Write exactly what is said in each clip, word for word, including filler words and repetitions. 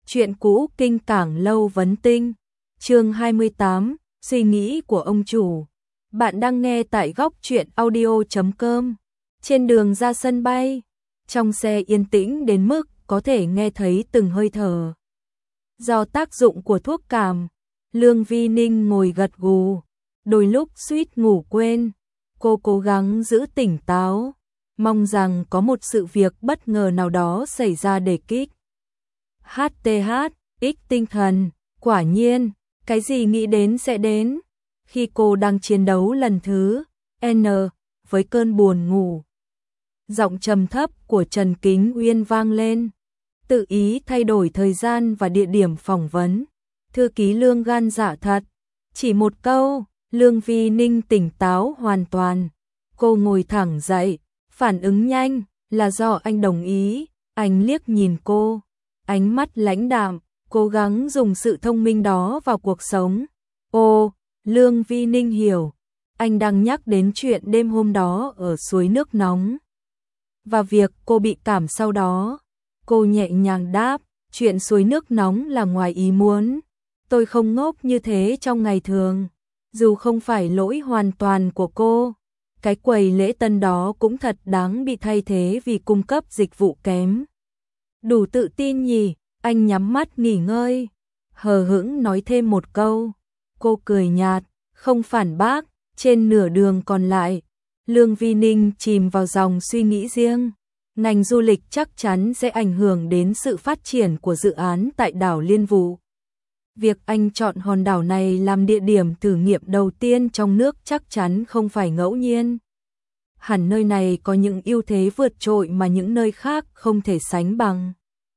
Chuyện cũ kinh cảng lâu vấn tinh. Chương hai mươi tám, suy nghĩ của ông chủ. Bạn đang nghe tại góc truyện audio chấm com. Trên đường ra sân bay, trong xe yên tĩnh đến mức có thể nghe thấy từng hơi thở. Do tác dụng của thuốc cảm, Lương Vi Ninh ngồi gật gù, đôi lúc suýt ngủ quên. Cô cố gắng giữ tỉnh táo, mong rằng có một sự việc bất ngờ nào đó xảy ra để kích hát tê hát, ích tinh thần. Quả nhiên, cái gì nghĩ đến sẽ đến. Khi cô đang chiến đấu lần thứ N với cơn buồn ngủ, giọng trầm thấp của Trần Kính Uyên vang lên, tự ý thay đổi thời gian và địa điểm phỏng vấn. Thư ký Lương gan dạ thật, chỉ một câu. Lương Vi Ninh tỉnh táo hoàn toàn. Cô ngồi thẳng dậy, phản ứng nhanh, là do anh đồng ý. Anh liếc nhìn cô, ánh mắt lãnh đạm, cố gắng dùng sự thông minh đó vào cuộc sống. Ồ, Lương Vi Ninh hiểu, anh đang nhắc đến chuyện đêm hôm đó ở suối nước nóng và việc cô bị cảm sau đó. Cô nhẹ nhàng đáp, chuyện suối nước nóng là ngoài ý muốn. Tôi không ngốc như thế trong ngày thường. Dù không phải lỗi hoàn toàn của cô, cái quầy lễ tân đó cũng thật đáng bị thay thế vì cung cấp dịch vụ kém. Đủ tự tin nhỉ? Anh nhắm mắt nghỉ ngơi, hờ hững nói thêm một câu. Cô cười nhạt, không phản bác. Trên nửa đường còn lại, Lương Vi Ninh chìm vào dòng suy nghĩ riêng. Ngành du lịch chắc chắn sẽ ảnh hưởng đến sự phát triển của dự án tại đảo Liên Vũ. Việc anh chọn hòn đảo này làm địa điểm thử nghiệm đầu tiên trong nước chắc chắn không phải ngẫu nhiên. Hẳn nơi này có những ưu thế vượt trội mà những nơi khác không thể sánh bằng.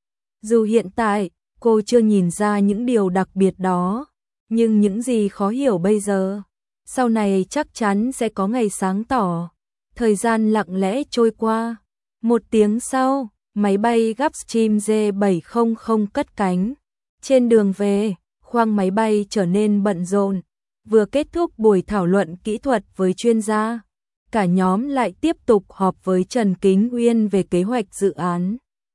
Dù hiện tại, cô chưa nhìn ra những điều đặc biệt đó, nhưng những gì khó hiểu bây giờ, sau này chắc chắn sẽ có ngày sáng tỏ. Thời gian lặng lẽ trôi qua. Một tiếng sau, máy bay Gulfstream G bảy trăm cất cánh. Trên đường về, khoang máy bay trở nên bận rộn. Vừa kết thúc buổi thảo luận kỹ thuật với chuyên gia, cả nhóm lại tiếp tục họp với Trần Kính Uyên về kế hoạch dự án.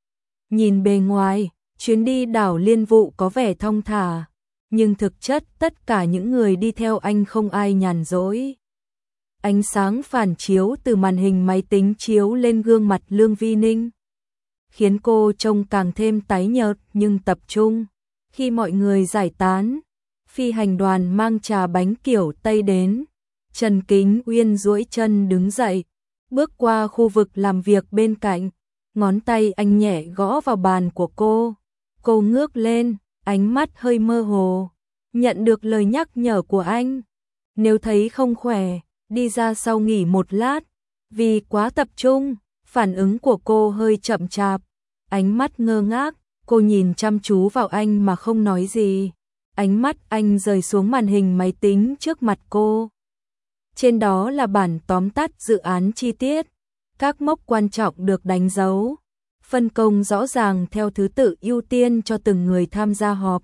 Nhìn bề ngoài, chuyến đi đảo Liên Vũ có vẻ thong thả, nhưng thực chất tất cả những người đi theo anh không ai nhàn rỗi. Ánh sáng phản chiếu từ màn hình máy tính chiếu lên gương mặt Lương Vi Ninh, khiến cô trông càng thêm tái nhợt nhưng tập trung. Khi mọi người giải tán, phi hành đoàn mang trà bánh kiểu Tây đến. Trần Kính Uyên duỗi chân đứng dậy, bước qua khu vực làm việc bên cạnh. Ngón tay anh nhẹ gõ vào bàn của cô. Cô ngước lên, ánh mắt hơi mơ hồ. Nhận được lời nhắc nhở của anh, nếu thấy không khỏe, đi ra sau nghỉ một lát. Vì quá tập trung, phản ứng của cô hơi chậm chạp. Ánh mắt ngơ ngác, cô nhìn chăm chú vào anh mà không nói gì. Ánh mắt anh rời xuống màn hình máy tính trước mặt cô. Trên đó là bản tóm tắt dự án chi tiết. Các mốc quan trọng được đánh dấu, phân công rõ ràng theo thứ tự ưu tiên cho từng người tham gia họp.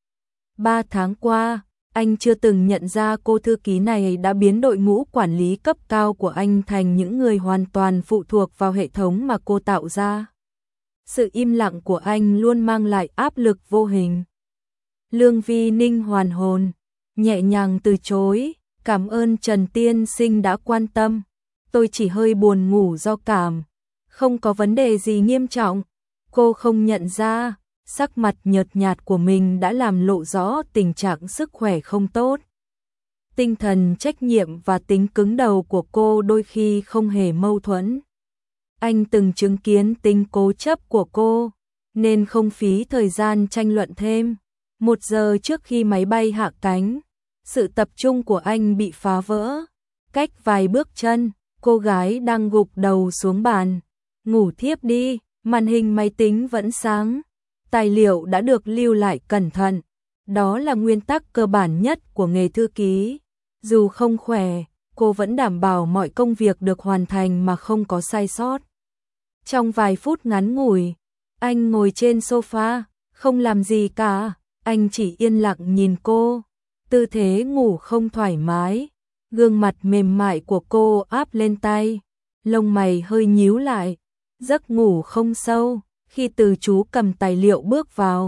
Ba tháng qua, anh chưa từng nhận ra cô thư ký này đã biến đội ngũ quản lý cấp cao của anh thành những người hoàn toàn phụ thuộc vào hệ thống mà cô tạo ra. Sự im lặng của anh luôn mang lại áp lực vô hình. Lương Vi Ninh hoàn hồn, nhẹ nhàng từ chối, cảm ơn Trần tiên sinh đã quan tâm. Tôi chỉ hơi buồn ngủ do cảm, không có vấn đề gì nghiêm trọng. Cô không nhận ra, sắc mặt nhợt nhạt của mình đã làm lộ rõ tình trạng sức khỏe không tốt. Tinh thần trách nhiệm và tính cứng đầu của cô đôi khi không hề mâu thuẫn. Anh từng chứng kiến tính cố chấp của cô, nên không phí thời gian tranh luận thêm. Một giờ trước khi máy bay hạ cánh, sự tập trung của anh bị phá vỡ. Cách vài bước chân, cô gái đang gục đầu xuống bàn. Ngủ thiếp đi, màn hình máy tính vẫn sáng. Tài liệu đã được lưu lại cẩn thận. Đó là nguyên tắc cơ bản nhất của nghề thư ký. Dù không khỏe, cô vẫn đảm bảo mọi công việc được hoàn thành mà không có sai sót. Trong vài phút ngắn ngủi, anh ngồi trên sofa, không làm gì cả. Anh chỉ yên lặng nhìn cô. Tư thế ngủ không thoải mái. Gương mặt mềm mại của cô áp lên tay. Lông mày hơi nhíu lại. Giấc ngủ không sâu. Khi từ chú cầm tài liệu bước vào,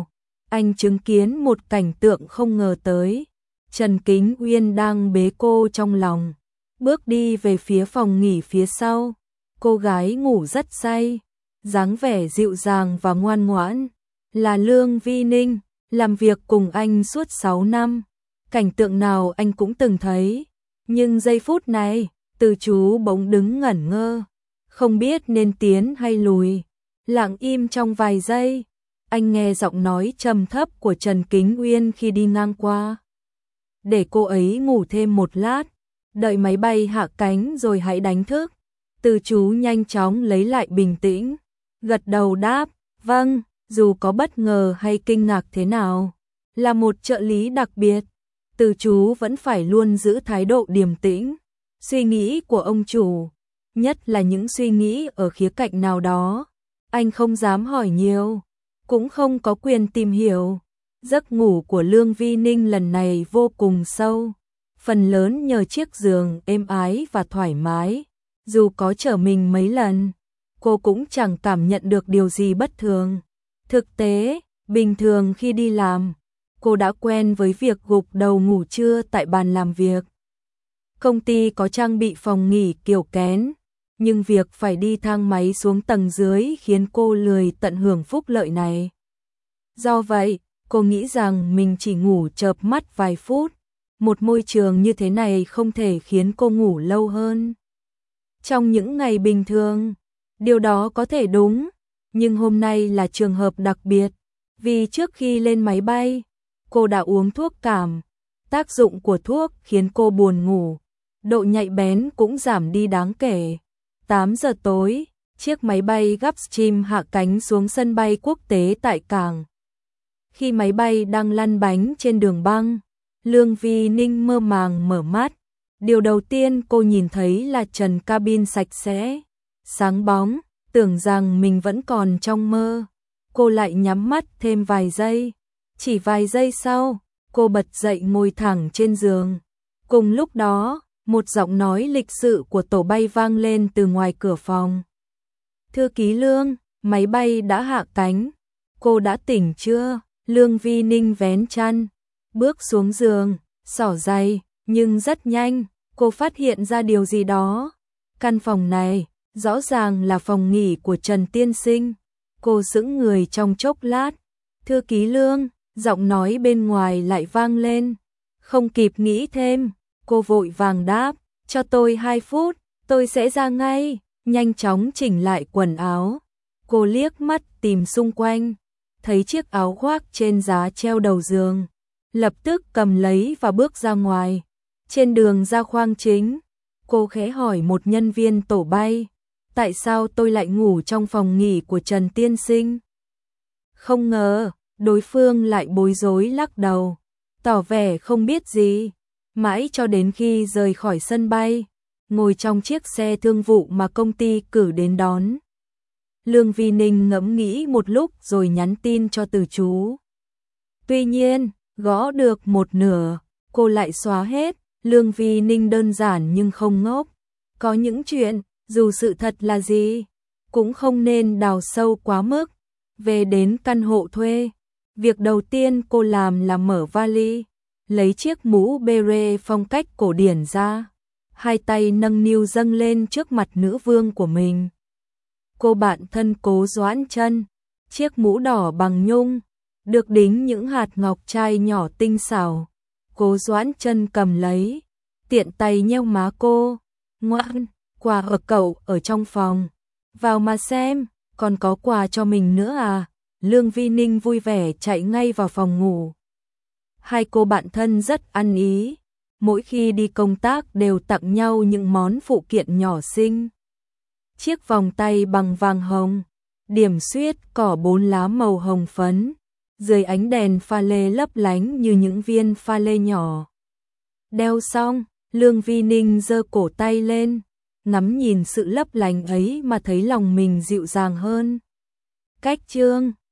anh chứng kiến một cảnh tượng không ngờ tới. Trần Kính Uyên đang bế cô trong lòng, bước đi về phía phòng nghỉ phía sau. Cô gái ngủ rất say, dáng vẻ dịu dàng và ngoan ngoãn, là Lương Vi Ninh, làm việc cùng anh suốt sáu năm. Cảnh tượng nào anh cũng từng thấy, nhưng giây phút này, Từ Chú bỗng đứng ngẩn ngơ, không biết nên tiến hay lùi. Lặng im trong vài giây, anh nghe giọng nói trầm thấp của Trần Kính Uyên khi đi ngang qua. Để cô ấy ngủ thêm một lát, đợi máy bay hạ cánh rồi hãy đánh thức. Từ Chú nhanh chóng lấy lại bình tĩnh, gật đầu đáp, vâng, dù có bất ngờ hay kinh ngạc thế nào, là một trợ lý đặc biệt, Từ Chú vẫn phải luôn giữ thái độ điềm tĩnh. Suy nghĩ của ông chủ, nhất là những suy nghĩ ở khía cạnh nào đó, anh không dám hỏi nhiều, cũng không có quyền tìm hiểu. Giấc ngủ của Lương Vi Ninh lần này vô cùng sâu, phần lớn nhờ chiếc giường êm ái và thoải mái. Dù có trở mình mấy lần, cô cũng chẳng cảm nhận được điều gì bất thường. Thực tế, bình thường khi đi làm, cô đã quen với việc gục đầu ngủ trưa tại bàn làm việc. Công ty có trang bị phòng nghỉ kiểu kén, nhưng việc phải đi thang máy xuống tầng dưới khiến cô lười tận hưởng phúc lợi này. Do vậy, cô nghĩ rằng mình chỉ ngủ chợp mắt vài phút. Một môi trường như thế này không thể khiến cô ngủ lâu hơn. Trong những ngày bình thường, điều đó có thể đúng, nhưng hôm nay là trường hợp đặc biệt, vì trước khi lên máy bay, cô đã uống thuốc cảm. Tác dụng của thuốc khiến cô buồn ngủ, độ nhạy bén cũng giảm đi đáng kể. tám giờ tối, chiếc máy bay Gulfstream hạ cánh xuống sân bay quốc tế tại cảng. Khi máy bay đang lăn bánh trên đường băng, Lương Vi Ninh mơ màng mở mắt. Điều đầu tiên cô nhìn thấy là trần cabin sạch sẽ, sáng bóng, tưởng rằng mình vẫn còn trong mơ. Cô lại nhắm mắt thêm vài giây. Chỉ vài giây sau, cô bật dậy ngồi thẳng trên giường. Cùng lúc đó, một giọng nói lịch sự của tổ bay vang lên từ ngoài cửa phòng. Thư ký Lương, máy bay đã hạ cánh. Cô đã tỉnh chưa? Lương Vi Ninh vén chăn, bước xuống giường, xỏ giày, nhưng rất nhanh, cô phát hiện ra điều gì đó. Căn phòng này, rõ ràng là phòng nghỉ của Trần Tiên Sinh. Cô sững người trong chốc lát. Thư ký Lương, giọng nói bên ngoài lại vang lên. Không kịp nghĩ thêm, cô vội vàng đáp, cho tôi hai phút, tôi sẽ ra ngay. Nhanh chóng chỉnh lại quần áo. Cô liếc mắt tìm xung quanh, thấy chiếc áo khoác trên giá treo đầu giường, lập tức cầm lấy và bước ra ngoài. Trên đường ra khoang chính, cô khẽ hỏi một nhân viên tổ bay, tại sao tôi lại ngủ trong phòng nghỉ của Trần Tiên Sinh? Không ngờ, đối phương lại bối rối lắc đầu, tỏ vẻ không biết gì, mãi cho đến khi rời khỏi sân bay, ngồi trong chiếc xe thương vụ mà công ty cử đến đón. Lương Vi Ninh ngẫm nghĩ một lúc rồi nhắn tin cho Từ Chú. Tuy nhiên, gõ được một nửa, cô lại xóa hết. Lương Vi Ninh đơn giản nhưng không ngốc. Có những chuyện, dù sự thật là gì, cũng không nên đào sâu quá mức. Về đến căn hộ thuê, việc đầu tiên cô làm là mở vali, lấy chiếc mũ beret phong cách cổ điển ra, hai tay nâng niu dâng lên trước mặt nữ vương của mình. Cô bạn thân Cố Doãn Chân, chiếc mũ đỏ bằng nhung, được đính những hạt ngọc trai nhỏ tinh xảo. Cố Doãn Chân cầm lấy, tiện tay nheo má cô. Ngoan, quà ở cậu ở trong phòng. Vào mà xem, còn có quà cho mình nữa à? Lương Vi Ninh vui vẻ chạy ngay vào phòng ngủ. Hai cô bạn thân rất ăn ý, mỗi khi đi công tác đều tặng nhau những món phụ kiện nhỏ xinh. Chiếc vòng tay bằng vàng hồng, điểm xuyết cỏ bốn lá màu hồng phấn, dưới ánh đèn pha lê lấp lánh như những viên pha lê nhỏ. Đeo xong, Lương Vi Ninh giơ cổ tay lên, ngắm nhìn sự lấp lánh ấy mà thấy lòng mình dịu dàng hơn. Cách chương